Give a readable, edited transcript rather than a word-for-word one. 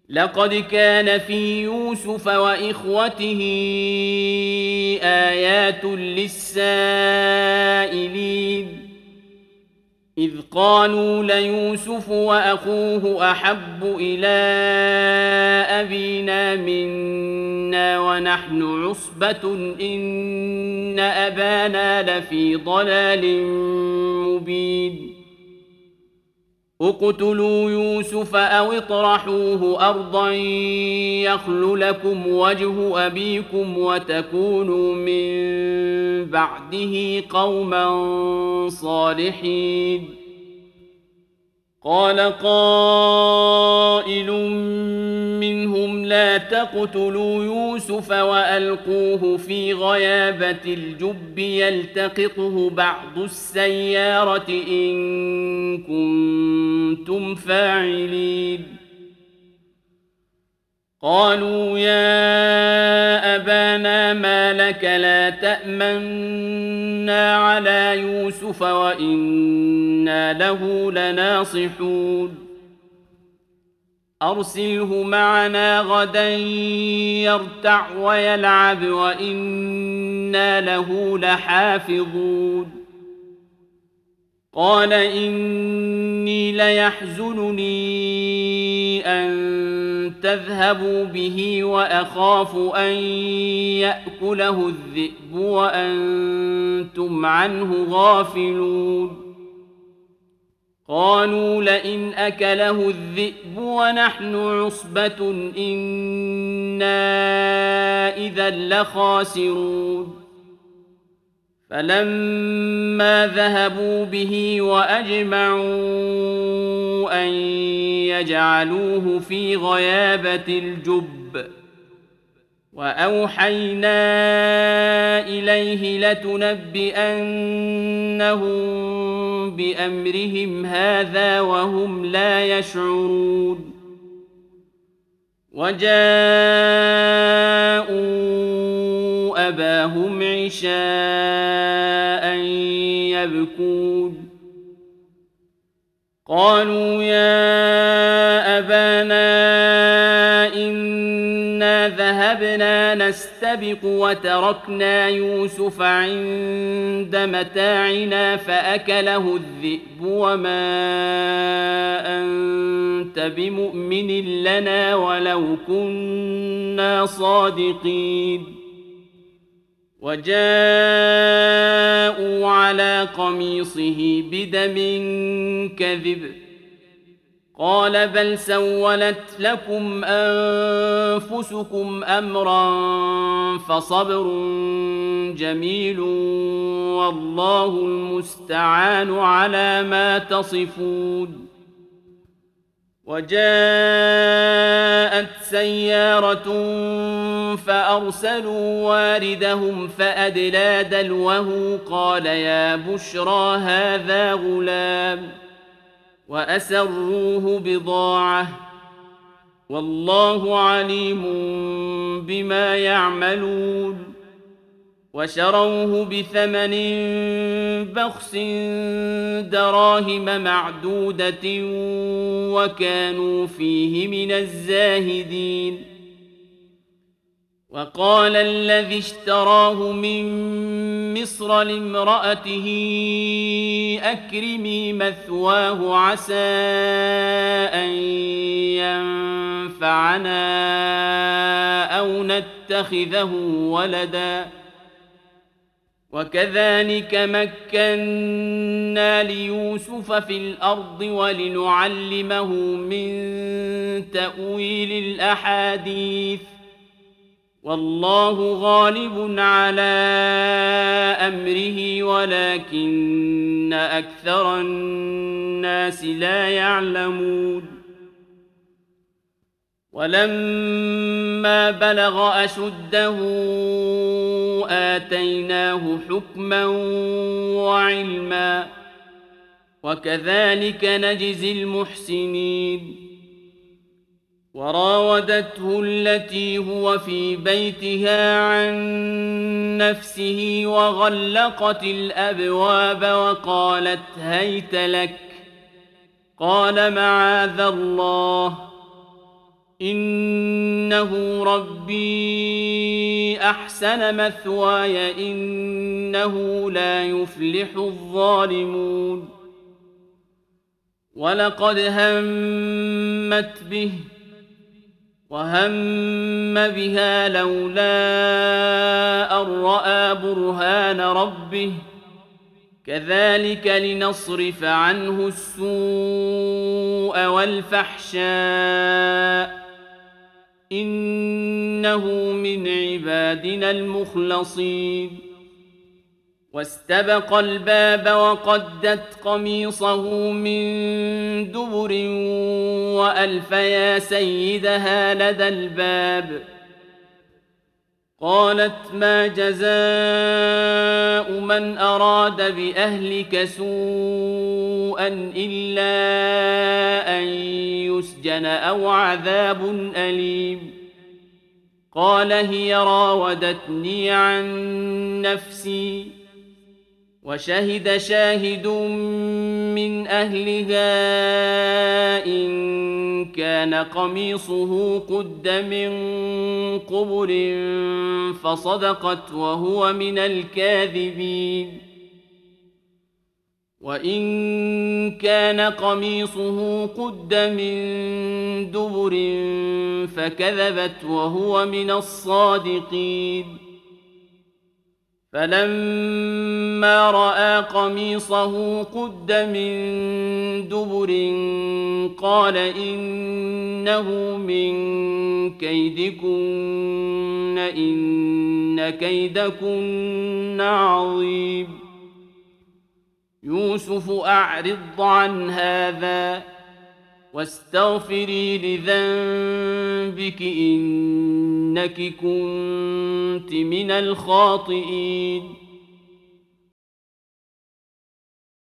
لقد كان في يوسف وإخوته آيات للسائلين إذ قالوا ليوسف وأخوه أحب إلى أبينا منا ونحن عصبة إن أبانا لفي ضلال مبين اقتلوا يوسف أو اطرحوه أرضا يخل لكم وجه أبيكم وتكونوا من بعده قوما صالحين قال قائل منهم لا تقتلوا يوسف وألقوه في غيابة الجب يلتقطه بعض السيارة إن كنتم فاعلين قالوا يا أبانا ما لك لا تأمنا على يوسف وإنا له لناصحون أرسله معنا غدا يرتع ويلعب وإنا له لحافظون قال إني ليحزنني أن تذهبوا به وأخاف أن يأكله الذئب وأنتم عنه غافلون قالوا لئن أكله الذئب ونحن عصبة إنا إذا لخاسرون فلما ذهبوا به وأجمعوا أن يجعلوه في غيابة الجب وأوحينا إليه لتنبئنهم بأمرهم هذا وهم لا يشعرون وجاءوا أباهم عشاء يبكون قالوا يا أبانا إنا ذهبنا نستبق وتركنا يوسف عند متاعنا فأكله الذئب وما أنت بمؤمن لنا ولو كنا صادقين وجاءوا على قميصه بدم كذب قال بل سولت لكم أنفسكم أمرا فصبر جميل والله المستعان على ما تصفون وجاءت سيارة فأرسلوا واردهم فأدلى دلوه قال يا بشرى هذا غلام وأسروه بضاعة والله عليم بما يعملون وشروه بثمن بخس دراهم معدودة وكانوا فيه من الزاهدين وقال الذي اشتراه من مصر لامرأته أكرمي مثواه عسى أن ينفعنا أو نتخذه ولدا وكذلك مكنا ليوسف في الأرض ولنعلمه من تأويل الأحاديث والله غالب على أمره ولكن أكثر الناس لا يعلمون ولما بلغ أشده آتيناه حكما وعلما وكذلك نجزي المحسنين وراودته التي هو في بيتها عن نفسه وغلقت الأبواب وقالت هيت لك قال معاذ الله إنه ربي أحسن مثواي إنه لا يفلح الظالمون ولقد همت به وهم بها لولا أن رأى برهان ربه كذلك لنصرف عنه السوء والفحشاء إنه من عبادنا المخلصين واستبق الباب وقدت قميصه من دبر وألف يا سيدها لدى الباب قالت ما جزاء من أراد بأهلك سوءا إلا أن يسجن أو عذاب أليم قال هي راودتني عن نفسي وشهد شاهد من أهلها إن كان قميصه قد من قبل فصدقت وهو من الكاذبين وإن كان قميصه قد من دبر فكذبت وهو من الصادقين فلما رأى قميصه قد من دبر قال إنه من كيدكن إن كيدكن عظيم يوسف أعرض عن هذا واستغفري لذنبك إنك كنت من الخاطئين